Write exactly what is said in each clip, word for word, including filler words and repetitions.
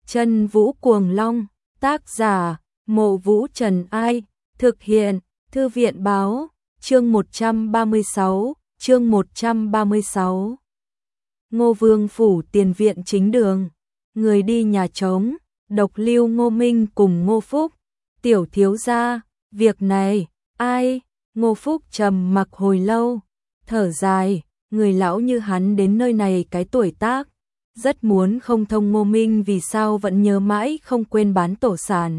Chân Vũ Cuồng Long, tác giả, Mộ Vũ Trần Ai, thực hiện, Thư viện Báo, chương một trăm ba mươi sáu, chương một trăm ba mươi sáu. Ngô Vương phủ tiền viện chính đường, người đi nhà trống, độc lưu Ngô Minh cùng Ngô Phúc, tiểu thiếu gia, việc này, ai? Ngô Phúc trầm mặc hồi lâu, thở dài, người lão như hắn đến nơi này cái tuổi tác, rất muốn không thông Ngô Minh vì sao vẫn nhớ mãi không quên bán tổ sản.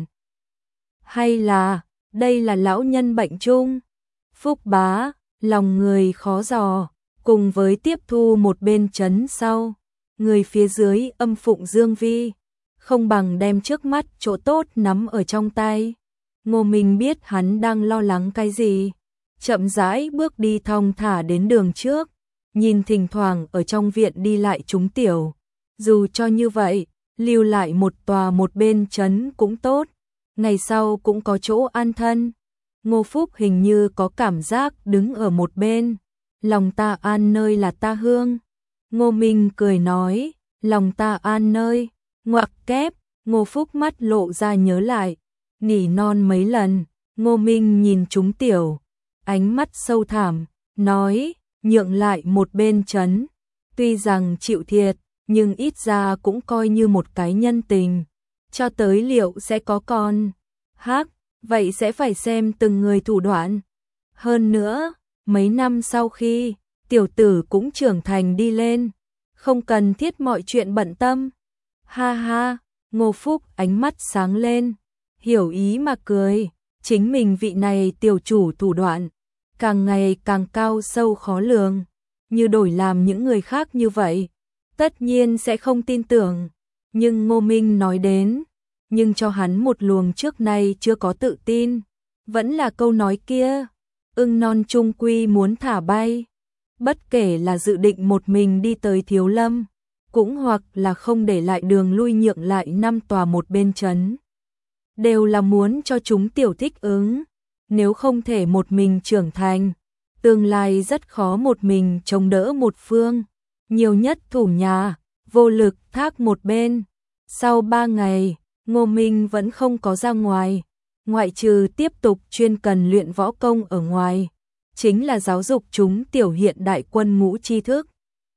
Hay là, đây là lão nhân bệnh chung? Phúc bá, lòng người khó dò, cùng với tiếp thu một bên chấn sau, người phía dưới âm phụng dương vi, không bằng đem trước mắt chỗ tốt nắm ở trong tay. Ngô Minh biết hắn đang lo lắng cái gì, chậm rãi bước đi thong thả đến đường trước, nhìn thỉnh thoảng ở trong viện đi lại chúng tiểu, dù cho như vậy, lưu lại một tòa một bên trấn cũng tốt, ngày sau cũng có chỗ an thân. Ngô Phúc hình như có cảm giác đứng ở một bên, lòng ta an nơi là ta hương. Ngô Minh cười nói, lòng ta an nơi, ngoặc kép, Ngô Phúc mắt lộ ra nhớ lại, nỉ non mấy lần, Ngô Minh nhìn chúng tiểu, ánh mắt sâu thẳm, nói, nhượng lại một bên trấn, tuy rằng chịu thiệt, nhưng ít ra cũng coi như một cái nhân tình, cho tới liệu sẽ có con, hắc, vậy sẽ phải xem từng người thủ đoạn. Hơn nữa, mấy năm sau khi, tiểu tử cũng trưởng thành đi lên, không cần thiết mọi chuyện bận tâm. Ha ha, Ngô Phúc ánh mắt sáng lên, hiểu ý mà cười, chính mình vị này tiểu chủ thủ đoạn, càng ngày càng cao sâu khó lường, như đổi làm những người khác như vậy, tất nhiên sẽ không tin tưởng, nhưng Ngô Minh nói đến, nhưng cho hắn một luồng trước nay chưa có tự tin, vẫn là câu nói kia, ưng non trung quy muốn thả bay, bất kể là dự định một mình đi tới Thiếu Lâm, cũng hoặc là không để lại đường lui nhượng lại năm tòa một bên trấn, đều là muốn cho chúng tiểu thích ứng, nếu không thể một mình trưởng thành, tương lai rất khó một mình chống đỡ một phương, nhiều nhất thủ nhà, vô lực thác một bên. Sau ba ngày, Ngô Minh vẫn không có ra ngoài, ngoại trừ tiếp tục chuyên cần luyện võ công ở ngoài, chính là giáo dục chúng tiểu hiện đại quân ngũ tri thức.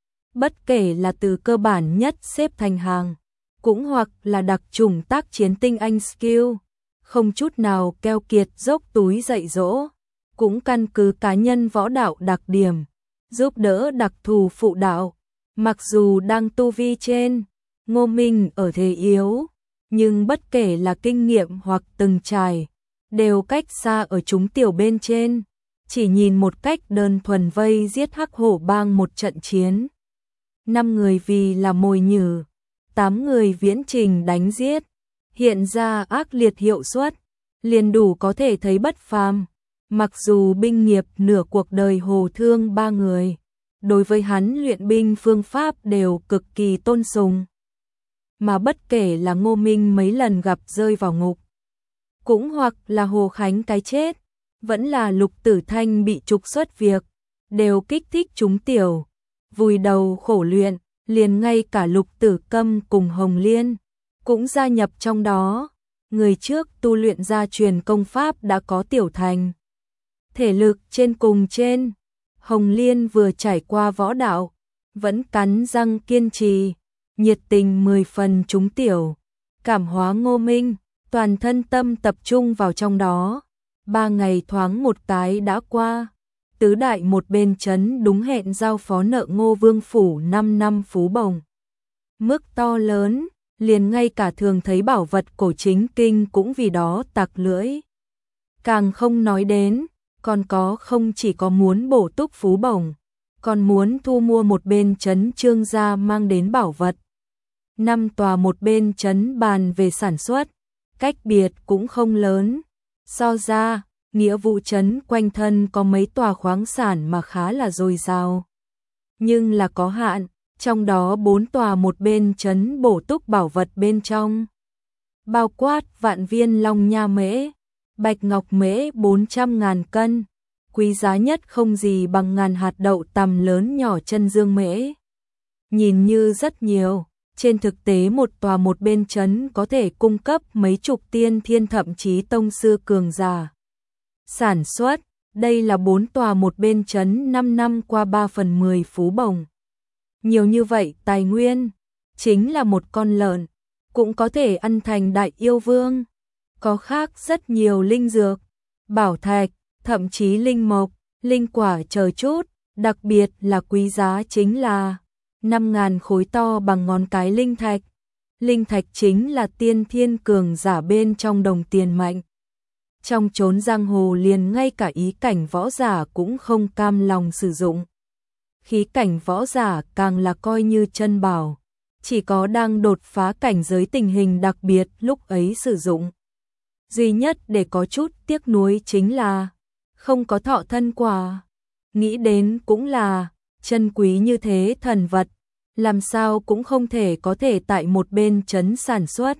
Bất kể là từ cơ bản nhất xếp thành hàng, cũng hoặc là đặc chủng tác chiến tinh anh skill, không chút nào keo kiệt dốc túi dạy dỗ, cũng căn cứ cá nhân võ đạo đặc điểm, giúp đỡ đặc thù phụ đạo. Mặc dù đang tu vi trên, Ngô Minh ở thế yếu, nhưng bất kể là kinh nghiệm hoặc từng trải, đều cách xa ở chúng tiểu bên trên, chỉ nhìn một cách đơn thuần vây giết Hắc Hổ Bang một trận chiến. Năm người vì là mồi nhử, tám người viễn trình đánh giết, hiện ra ác liệt hiệu suất, liền đủ có thể thấy bất phàm. Mặc dù binh nghiệp nửa cuộc đời Hồ Thương ba người, đối với hắn luyện binh phương pháp đều cực kỳ tôn sùng. Mà bất kể là Ngô Minh mấy lần gặp rơi vào ngục, cũng hoặc là Hồ Khánh cái chết, vẫn là Lục Tử Thanh bị trục xuất việc, đều kích thích chúng tiểu, vùi đầu khổ luyện, liền ngay cả Lục Tử Câm cùng Hồng Liên, cũng gia nhập trong đó. Người trước tu luyện ra truyền công pháp đã có tiểu thành, thể lực trên cùng trên, Hồng Liên vừa trải qua võ đạo, vẫn cắn răng kiên trì, nhiệt tình mười phần chúng tiểu, cảm hóa Ngô Minh, toàn thân tâm tập trung vào trong đó. Ba ngày thoáng một cái đã qua, tứ đại một bên trấn đúng hẹn giao phó nợ Ngô Vương phủ năm năm phú bổng. Mức to lớn, liền ngay cả thường thấy bảo vật cổ chính kinh cũng vì đó tặc lưỡi. Càng không nói đến, còn có không chỉ có muốn bổ túc phú bổng, còn muốn thu mua một bên trấn Trương gia mang đến bảo vật. Năm tòa một bên trấn bàn về sản xuất, cách biệt cũng không lớn. So ra, nghĩa vụ trấn quanh thân có mấy tòa khoáng sản mà khá là dồi dào. Nhưng là có hạn, trong đó bốn tòa một bên trấn bổ túc bảo vật bên trong. Bao quát vạn viên long nha mễ, bạch ngọc mễ bốn trăm ngàn cân, quý giá nhất không gì bằng ngàn hạt đậu tằm lớn nhỏ chân dương mễ. Nhìn như rất nhiều, Trên thực tế một tòa một bên trấn có thể cung cấp mấy chục tiên thiên thậm chí tông sư cường giả. Sản xuất, đây là bốn tòa một bên trấn năm năm qua ba phần mười phú bổng. Nhiều như vậy tài nguyên, chính là một con lợn, cũng có thể ăn thành đại yêu vương. Có khác rất nhiều linh dược, bảo thạch, thậm chí linh mộc, linh quả chờ chút, đặc biệt là quý giá chính là năm ngàn khối to bằng ngón cái linh thạch. Linh thạch chính là tiên thiên cường giả bên trong đồng tiền mạnh. Trong chốn giang hồ liền ngay cả ý cảnh võ giả cũng không cam lòng sử dụng. Khí cảnh võ giả càng là coi như chân bảo, chỉ có đang đột phá cảnh giới tình hình đặc biệt lúc ấy sử dụng. Duy nhất để có chút tiếc nuối chính là không có thọ thân quả. Nghĩ đến cũng là chân quý như thế thần vật, làm sao cũng không thể có thể tại một bên trấn sản xuất.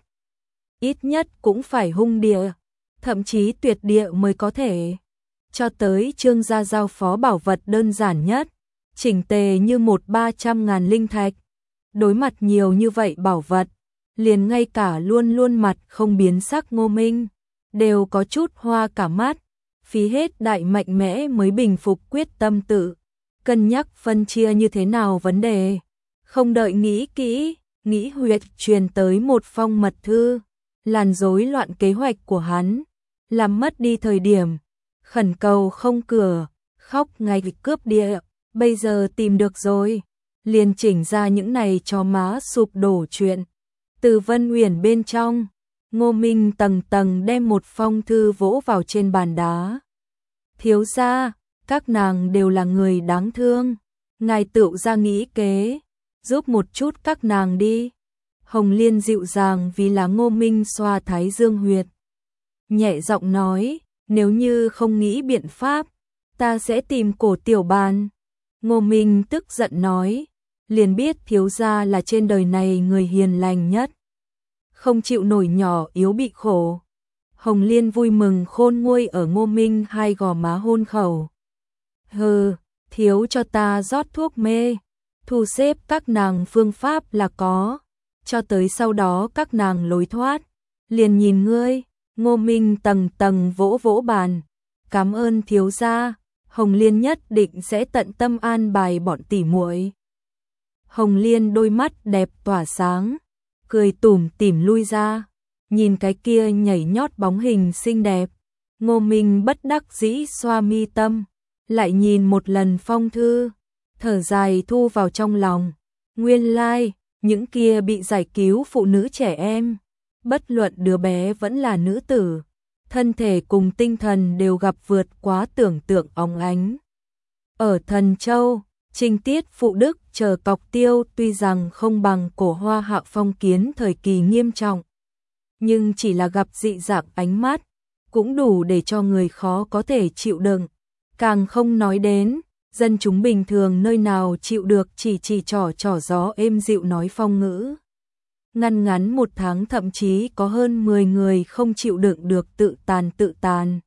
Ít nhất cũng phải hung địa, thậm chí tuyệt địa mới có thể. Cho tới Trương gia giao phó bảo vật đơn giản nhất, chỉnh tề như một ba trăm ngàn linh thạch. Đối mặt nhiều như vậy bảo vật, liền ngay cả luôn luôn mặt không biến sắc Ngô Minh, đều có chút hoa cả mắt, phí hết đại mạnh mẽ mới bình phục quyết tâm tự, cân nhắc phân chia như thế nào vấn đề. Không đợi nghĩ kỹ, nghĩ huyệt truyền tới một phong mật thư, làm rối loạn kế hoạch của hắn, làm mất đi thời điểm, khẩn cầu không cửa, khóc ngay cướp địa, bây giờ tìm được rồi, liền chỉnh ra những này cho má sụp đổ chuyện. Từ Vân Uyển bên trong, Ngô Minh tầng tầng đem một phong thư vỗ vào trên bàn đá. Thiếu gia, các nàng đều là người đáng thương, ngài tự ra nghĩ kế, giúp một chút các nàng đi. Hồng Liên dịu dàng vì là Ngô Minh xoa thái dương huyệt. Nhẹ giọng nói, nếu như không nghĩ biện pháp, ta sẽ tìm Cổ Tiểu Bàn. Ngô Minh tức giận nói, liền biết thiếu gia là trên đời này người hiền lành nhất, không chịu nổi nhỏ yếu bị khổ. Hồng Liên vui mừng khôn nguôi ở Ngô Minh hai gò má hôn khẩu. Hừ, thiếu cho ta rót thuốc mê, thu xếp các nàng phương pháp là có, cho tới sau đó các nàng lối thoát, liền nhìn ngươi. Ngô Minh tầng tầng vỗ vỗ bàn, cảm ơn thiếu gia, Hồng Liên nhất định sẽ tận tâm an bài bọn tỉ muội. Hồng Liên đôi mắt đẹp tỏa sáng, cười tủm tỉm lui ra, nhìn cái kia nhảy nhót bóng hình xinh đẹp. Ngô Minh bất đắc dĩ xoa mi tâm, lại nhìn một lần phong thư, thở dài thu vào trong lòng. Nguyên lai, like, những kia bị giải cứu phụ nữ trẻ em, bất luận đứa bé vẫn là nữ tử, thân thể cùng tinh thần đều gặp vượt quá tưởng tượng óng ánh. Ở Thần Châu, Trinh Tiết Phụ Đức chờ cọc tiêu tuy rằng không bằng Cổ Hoa Hạo phong kiến thời kỳ nghiêm trọng, nhưng chỉ là gặp dị dạng ánh mắt, cũng đủ để cho người khó có thể chịu đựng. Càng không nói đến, dân chúng bình thường nơi nào chịu được chỉ chỉ trỏ trỏ gió êm dịu nói phong ngữ. Ngăn ngắn một tháng thậm chí có hơn mười người không chịu đựng được tự tàn tự tàn.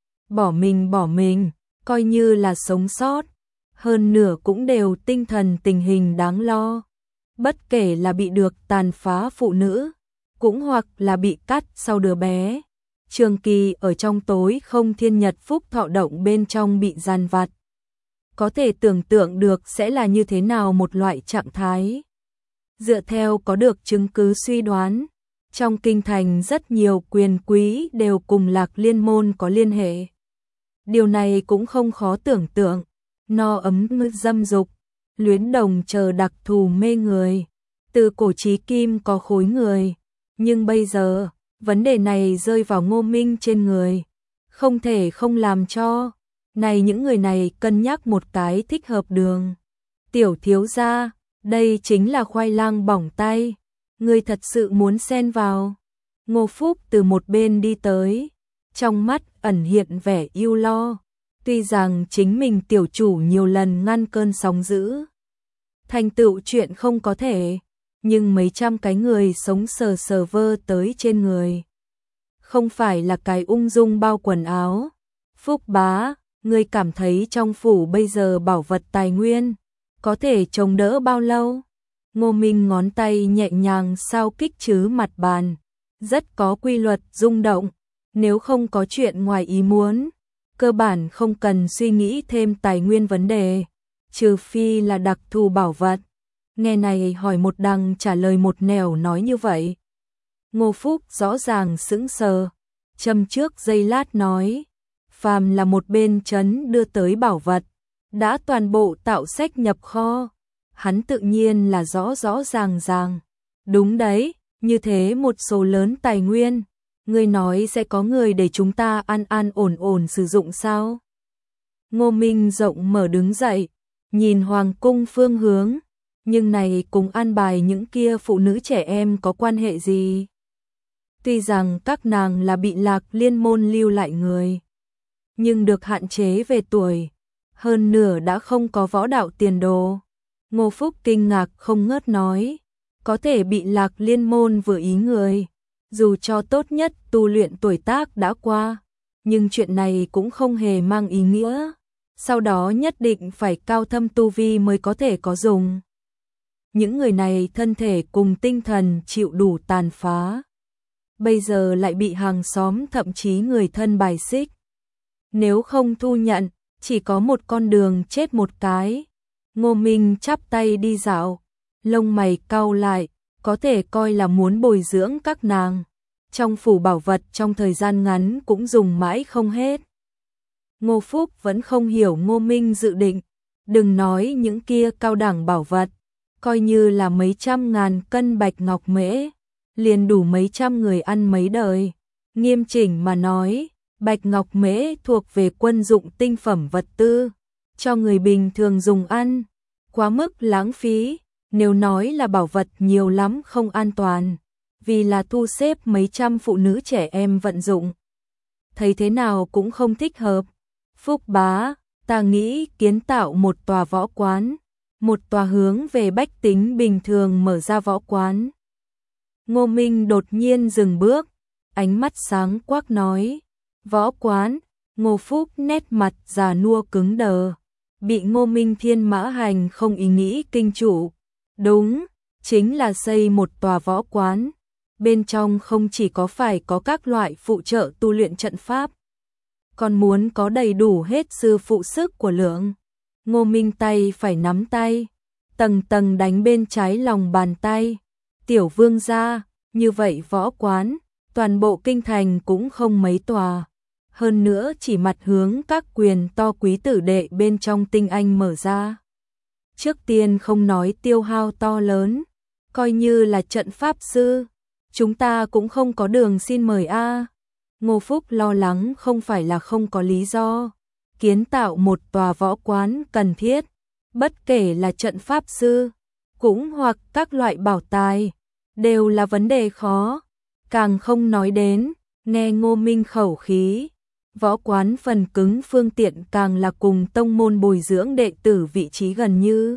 Bỏ mình bỏ mình, coi như là sống sót. Hơn nửa cũng đều tinh thần tình hình đáng lo. Bất kể là bị được tàn phá phụ nữ, cũng hoặc là bị cắt sau đứa bé. Trường kỳ ở trong tối không thiên nhật phúc thọ động bên trong bị gian vặt. Có thể tưởng tượng được sẽ là như thế nào một loại trạng thái. Dựa theo có được chứng cứ suy đoán, trong kinh thành rất nhiều quyền quý đều cùng Lạc Liên môn có liên hệ. Điều này cũng không khó tưởng tượng, no ấm dâm dục, luyến đồng chờ đặc thù mê người, từ cổ chí kim có khối người, nhưng bây giờ, vấn đề này rơi vào Ngô Minh trên người, không thể không làm cho, này những người này cân nhắc một cái thích hợp đường. Tiểu thiếu gia, đây chính là khoai lang bỏng tay, ngươi thật sự muốn xen vào. Ngô Phúc từ một bên đi tới, trong mắt ẩn hiện vẻ ưu lo, tuy rằng chính mình tiểu chủ nhiều lần ngăn cơn sóng dữ, thành tựu chuyện không có thể, nhưng mấy trăm cái người sống sờ sờ vơ tới trên người. Không phải là cái ung dung bao quần áo. Phúc bá, ngươi cảm thấy trong phủ bây giờ bảo vật tài nguyên có thể chống đỡ bao lâu? Ngô Minh ngón tay nhẹ nhàng sao kích chứ mặt bàn, rất có quy luật rung động, nếu không có chuyện ngoài ý muốn, cơ bản không cần suy nghĩ thêm tài nguyên vấn đề, trừ phi là đặc thù bảo vật. Nghe này hỏi một đằng trả lời một nẻo nói như vậy. Ngô Phúc rõ ràng sững sờ, châm trước giây lát nói, phàm là một bên trấn đưa tới bảo vật, đã toàn bộ tạo sách nhập kho, hắn tự nhiên là rõ rõ ràng ràng. Đúng đấy, như thế một số lớn tài nguyên, ngươi nói sẽ có người để chúng ta an an ổn ổn sử dụng sao? Ngô Minh rộng mở đứng dậy, nhìn hoàng cung phương hướng, nhưng này cùng an bài những kia phụ nữ trẻ em có quan hệ gì? Tuy rằng các nàng là bị Lạc Liên môn lưu lại người, nhưng được hạn chế về tuổi, hơn nửa đã không có võ đạo tiền đồ. Ngô Phúc kinh ngạc không ngớt nói, có thể bị Lạc Liên môn vừa ý người, dù cho tốt nhất tu luyện tuổi tác đã qua, nhưng chuyện này cũng không hề mang ý nghĩa, sau đó nhất định phải cao thâm tu vi mới có thể có dùng. Những người này thân thể cùng tinh thần chịu đủ tàn phá, bây giờ lại bị hàng xóm thậm chí người thân bài xích. Nếu không thu nhận, chỉ có một con đường chết một cái. Ngô Minh chắp tay đi dạo, lông mày cau lại, có thể coi là muốn bồi dưỡng các nàng. Trong phủ bảo vật trong thời gian ngắn cũng dùng mãi không hết. Ngô Phúc vẫn không hiểu Ngô Minh dự định, đừng nói những kia cao đẳng bảo vật, coi như là mấy trăm ngàn cân bạch ngọc mễ, liền đủ mấy trăm người ăn mấy đời. Nghiêm chỉnh mà nói, bạch ngọc mễ thuộc về quân dụng tinh phẩm vật tư, cho người bình thường dùng ăn, quá mức lãng phí. Nếu nói là bảo vật nhiều lắm không an toàn, vì là thu xếp mấy trăm phụ nữ trẻ em vận dụng, thấy thế nào cũng không thích hợp. Phúc bá, ta nghĩ kiến tạo một tòa võ quán, một tòa hướng về bách tính bình thường mở ra võ quán. Ngô Minh đột nhiên dừng bước, ánh mắt sáng quắc nói, võ quán. Ngô Phúc nét mặt già nua cứng đờ, bị Ngô Minh thiên mã hành không ý nghĩ kinh chủ. Đúng, chính là xây một tòa võ quán, bên trong không chỉ có phải có các loại phụ trợ tu luyện trận pháp, còn muốn có đầy đủ hết sư phụ sức của lượng. Ngô Minh tay phải nắm tay, tầng tầng đánh bên trái lòng bàn tay. Tiểu vương gia, như vậy võ quán, toàn bộ kinh thành cũng không mấy tòa. Hơn nữa chỉ mặt hướng các quyền to quý tử đệ bên trong tinh anh mở ra. Trước tiên không nói tiêu hao to lớn, coi như là trận pháp sư, chúng ta cũng không có đường xin mời a. À. Ngô Phúc lo lắng không phải là không có lý do, kiến tạo một tòa võ quán cần thiết, bất kể là trận pháp sư, cũng hoặc các loại bảo tài, đều là vấn đề khó, càng không nói đến, nghe Ngô Minh khẩu khí. Võ quán phần cứng phương tiện càng là cùng tông môn bồi dưỡng đệ tử vị trí gần như.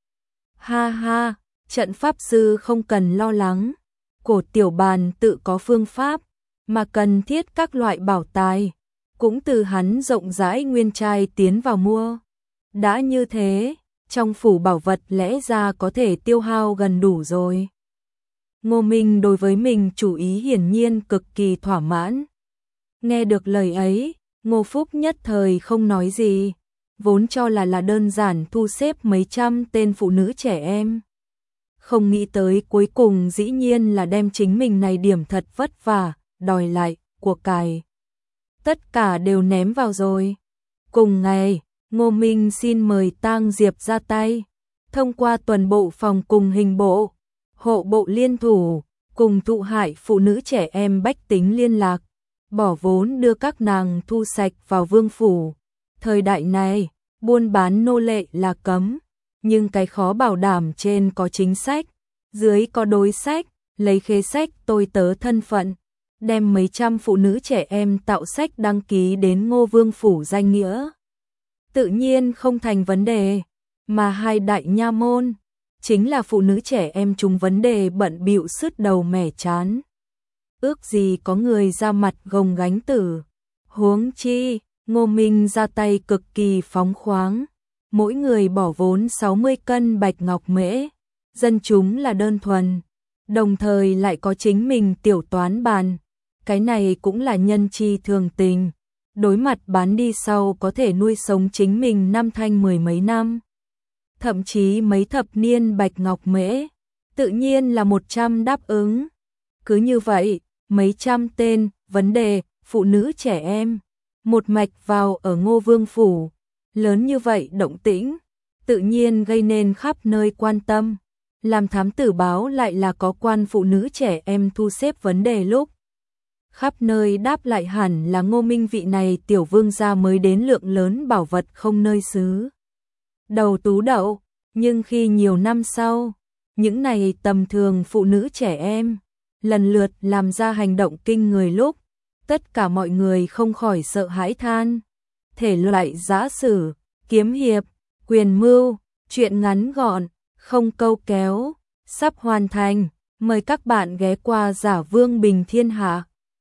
Ha ha, trận pháp sư không cần lo lắng, cổ tiểu bàn tự có phương pháp, mà cần thiết các loại bảo tài, cũng từ hắn rộng rãi nguyên trai tiến vào mua. Đã như thế, trong phủ bảo vật lẽ ra có thể tiêu hao gần đủ rồi. Ngô Minh đối với mình chủ ý hiển nhiên cực kỳ thỏa mãn. Nghe được lời ấy, Ngô Phúc nhất thời không nói gì, vốn cho là là đơn giản thu xếp mấy trăm tên phụ nữ trẻ em. Không nghĩ tới cuối cùng dĩ nhiên là đem chính mình này điểm thật vất vả, đòi lại, của cải. Tất cả đều ném vào rồi. Cùng ngày, Ngô Minh xin mời Tang Diệp ra tay, thông qua tuần bộ phòng cùng hình bộ, hộ bộ liên thủ, cùng thụ hại phụ nữ trẻ em bách tính liên lạc, bỏ vốn đưa các nàng thu sạch vào vương phủ. Thời đại này, buôn bán nô lệ là cấm, nhưng cái khó bảo đảm trên có chính sách, dưới có đối sách, lấy khế sách tôi tớ thân phận, đem mấy trăm phụ nữ trẻ em tạo sách đăng ký đến Ngô Vương phủ danh nghĩa. Tự nhiên không thành vấn đề, mà hai đại nha môn, chính là phụ nữ trẻ em chúng vấn đề bận bịu sứt đầu mẻ chán. Ước gì có người ra mặt gồng gánh tử. Huống chi, Ngô Minh ra tay cực kỳ phóng khoáng, mỗi người bỏ vốn sáu mươi cân bạch ngọc mễ, dân chúng là đơn thuần, đồng thời lại có chính mình tiểu toán bàn. Cái này cũng là nhân chi thường tình, đối mặt bán đi sau có thể nuôi sống chính mình năm thanh mười mấy năm, thậm chí mấy thập niên bạch ngọc mễ, tự nhiên là một trăm đáp ứng. Cứ như vậy, mấy trăm tên, vấn đề, phụ nữ trẻ em, một mạch vào ở Ngô Vương Phủ, lớn như vậy động tĩnh, tự nhiên gây nên khắp nơi quan tâm. Làm thám tử báo lại là có quan phụ nữ trẻ em thu xếp vấn đề lúc. Khắp nơi đáp lại hẳn là Ngô Minh vị này tiểu vương gia mới đến lượng lớn bảo vật không nơi xứ. Đầu tú đậu, nhưng khi nhiều năm sau, những này tầm thường phụ nữ trẻ em, lần lượt làm ra hành động kinh người lúc, tất cả mọi người không khỏi sợ hãi than. Thể loại giã sử, kiếm hiệp, quyền mưu, truyện ngắn gọn, không câu kéo, sắp hoàn thành, mời các bạn ghé qua Giả Vương Bình Thiên Hạ.